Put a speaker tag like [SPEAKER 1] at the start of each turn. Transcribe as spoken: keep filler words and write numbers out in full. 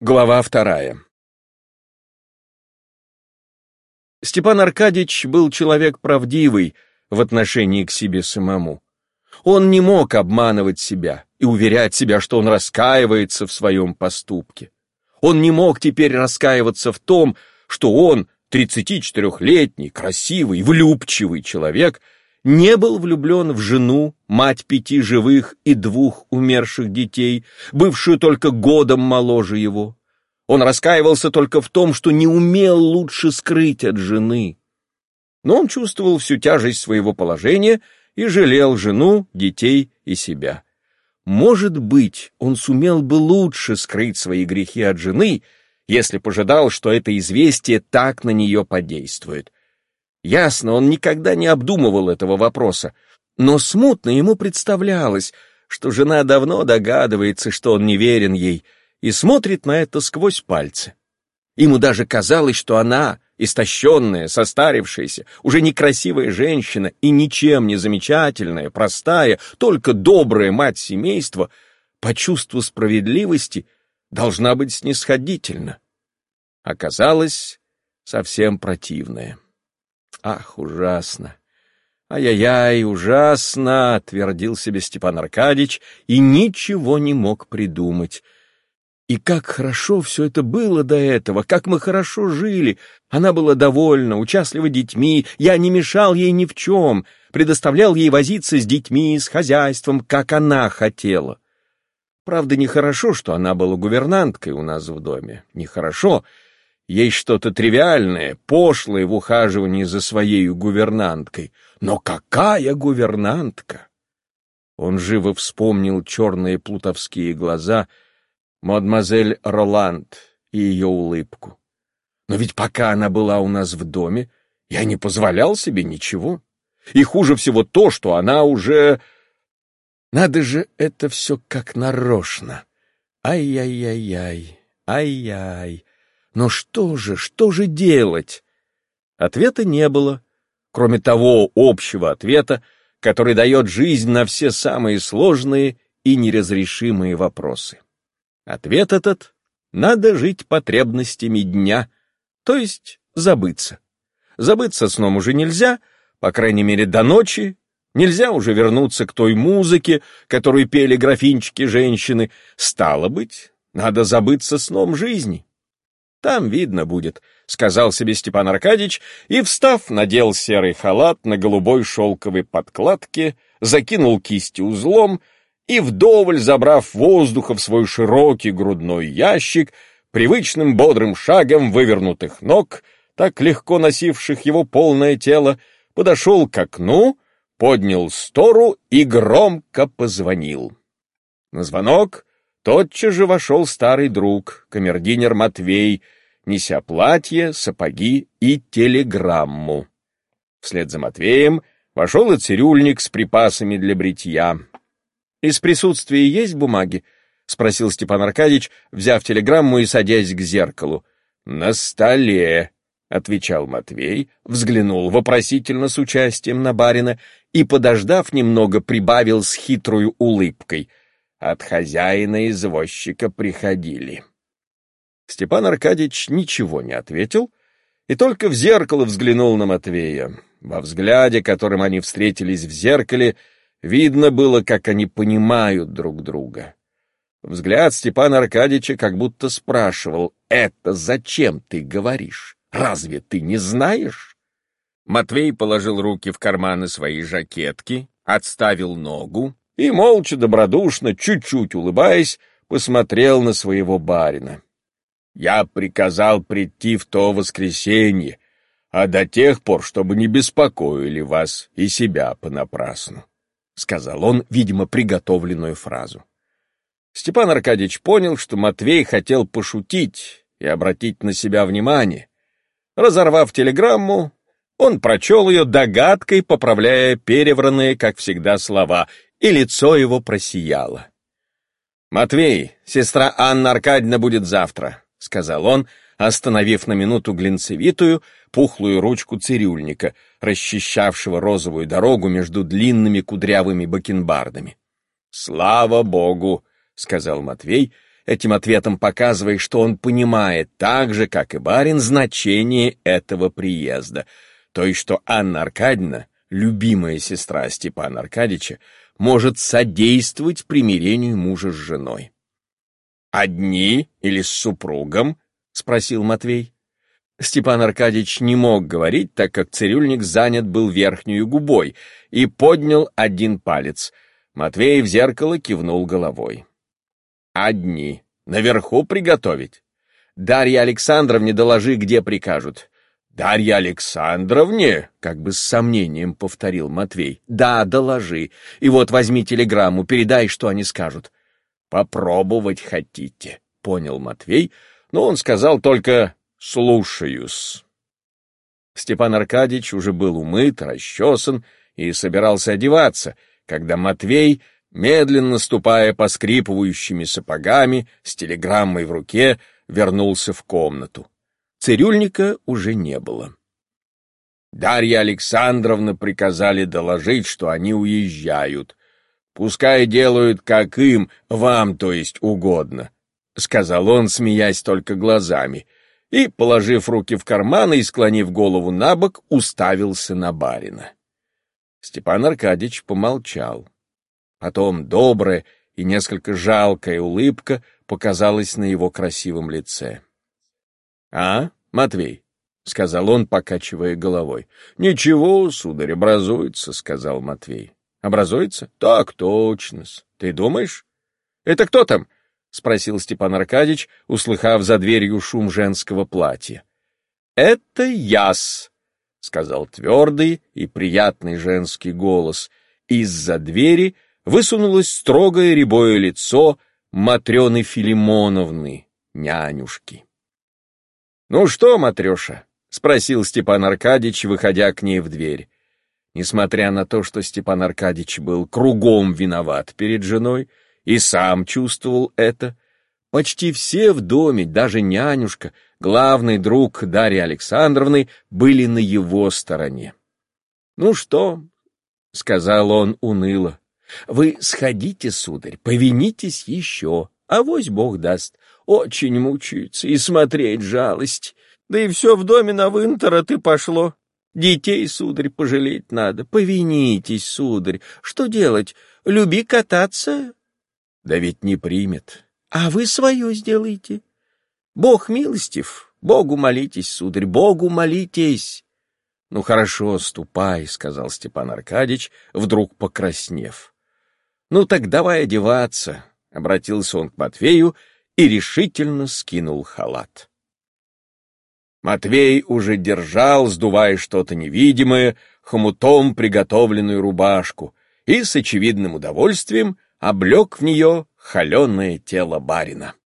[SPEAKER 1] Глава вторая. Степан Аркадьич был человек правдивый в отношении к себе самому. Он не мог обманывать себя и уверять себя, что он раскаивается в своем поступке. Он не мог теперь раскаиваться в том, что он, тридцатичетырехлетний, красивый, влюбчивый человек, не был влюблен в жену, мать пяти живых и двух умерших детей, бывшую только годом моложе его. Он раскаивался только в том, что не умел лучше скрыть от жены. Но он чувствовал всю тяжесть своего положения и жалел жену, детей и себя. Может быть, он сумел бы лучше скрыть свои грехи от жены, если пожидал, что это известие так на нее подействует. Ясно, он никогда не обдумывал этого вопроса, но смутно ему представлялось, что жена давно догадывается, что он не верен ей, и смотрит на это сквозь пальцы. Ему даже казалось, что она, истощенная, состарившаяся, уже некрасивая женщина и ничем не замечательная, простая, только добрая мать семейства, по чувству справедливости должна быть снисходительна. Оказалось, совсем противная. Ах, ужасно! Ай-яй-яй, ужасно! — твердил себе Степан Аркадьич и ничего не мог придумать. И как хорошо все это было до этого, как мы хорошо жили. Она была довольна, участлива детьми, я не мешал ей ни в чем, предоставлял ей возиться с детьми, с хозяйством, как она хотела. Правда, нехорошо, что она была гувернанткой у нас в доме. Нехорошо. Есть что-то тривиальное, пошлое в ухаживании за своей гувернанткой. Но какая гувернантка! Он живо вспомнил черные плутовские глаза мадемуазель Роланд и ее улыбку. Но ведь пока она была у нас в доме, я не позволял себе ничего. И хуже всего то, что она уже... Надо же, это все как нарочно. Ай-яй-яй-яй, ай-яй. Но что же, что же делать? Ответа не было, кроме того общего ответа, который дает жизнь на все самые сложные и неразрешимые вопросы. Ответ этот — надо жить потребностями дня, то есть забыться. Забыться сном уже нельзя, по крайней мере до ночи, нельзя уже вернуться к той музыке, которую пели графинчики женщины. Стало быть, надо забыться сном жизни. Там видно будет, — сказал себе Степан Аркадьич, и, встав, надел серый халат на голубой шелковой подкладке, закинул кисти узлом и, вдоволь забрав воздуха в свой широкий грудной ящик, привычным бодрым шагом вывернутых ног, так легко носивших его полное тело, подошел к окну, поднял стору и громко позвонил. На звонок тотчас же вошел старый друг, камердинер Матвей, неся платье, сапоги и телеграмму. Вслед за Матвеем вошел и цирюльник с припасами для бритья. — Из присутствия есть бумаги? — спросил Степан Аркадьич, взяв телеграмму и садясь к зеркалу. — На столе, — отвечал Матвей, взглянул вопросительно с участием на барина и, подождав немного, прибавил с хитрой улыбкой. От хозяина-извозчика приходили. Степан Аркадьич ничего не ответил и только в зеркало взглянул на Матвея. Во взгляде, которым они встретились в зеркале, видно было, как они понимают друг друга. Взгляд Степана Аркадьича как будто спрашивал: «Это зачем ты говоришь? Разве ты не знаешь?» Матвей положил руки в карманы своей жакетки, отставил ногу и, молча, добродушно, чуть-чуть улыбаясь, посмотрел на своего барина. «Я приказал прийти в то воскресенье, а до тех пор, чтобы не беспокоили вас и себя понапрасну», — сказал он, видимо, приготовленную фразу. Степан Аркадьич понял, что Матвей хотел пошутить и обратить на себя внимание. Разорвав телеграмму, он прочел ее догадкой, поправляя перевранные, как всегда, слова, и лицо его просияло. «Матвей, сестра Анна Аркадьевна будет завтра», — сказал он, остановив на минуту глинцевитую, пухлую ручку цирюльника, расчищавшего розовую дорогу между длинными кудрявыми бакенбардами. «Слава Богу!» — сказал Матвей этим ответом показывая, что он понимает так же, как и барин, значение этого приезда, то есть что Анна Аркадьевна, любимая сестра Степана Аркадьича, может содействовать примирению мужа с женой. «Одни или с супругом?» — спросил Матвей. Степан Аркадьич не мог говорить, так как цирюльник занят был верхнюю губой, и поднял один палец. Матвей в зеркало кивнул головой. «Одни. Наверху приготовить. Дарье Александровне доложи, где прикажут». «Дарье Александровне?» — как бы с сомнением повторил Матвей. «Да, доложи. И вот возьми телеграмму, передай, что они скажут». «Попробовать хотите», — понял Матвей, но он сказал только «слушаюсь». Степан Аркадьич уже был умыт, расчесан и собирался одеваться, когда Матвей, медленно ступая по скрипывающими сапогами, с телеграммой в руке, вернулся в комнату. Цирюльника уже не было. Дарья Александровна приказали доложить, что они уезжают. «Пускай делают, как им, вам, то есть, угодно», — сказал он, смеясь только глазами, и, положив руки в карманы и склонив голову набок, уставился на барина. Степан Аркадьич помолчал. Потом добрая и несколько жалкая улыбка показалась на его красивом лице. «А, Матвей?» — сказал он, покачивая головой. «Ничего, сударь, образуется», — сказал Матвей. «Образуется? Так точно-с. Ты думаешь?» «Это кто там?» — спросил Степан Аркадьич, услыхав за дверью шум женского платья. «Это я-с», — сказал твердый и приятный женский голос. Из-за двери высунулось строгое рябое лицо Матрёны Филимоновны, нянюшки. «Ну что, Матрёша?» — спросил Степан Аркадьич, выходя к ней в дверь. Несмотря на то, что Степан Аркадьич был кругом виноват перед женой и сам чувствовал это, почти все в доме, даже нянюшка, главный друг Дарьи Александровны, были на его стороне. «Ну что?» — сказал он уныло. «Вы сходите, сударь, повинитесь еще, авось Бог даст. Очень мучаются, и смотреть жалость. Да и все в доме на вынтора ты пошло. Детей, сударь, пожалеть надо. Повинитесь, сударь. Что делать? Люби кататься?» «Да ведь не примет». «А вы свое сделайте. Бог милостив. Богу молитесь, сударь, Богу молитесь». «Ну хорошо, ступай», — сказал Степан Аркадьич, вдруг покраснев. «Ну так давай одеваться», — обратился он к Матвею и решительно скинул халат. Матвей уже держал, сдувая что-то невидимое, хомутом приготовленную рубашку и с очевидным удовольствием облег в нее холеное тело барина.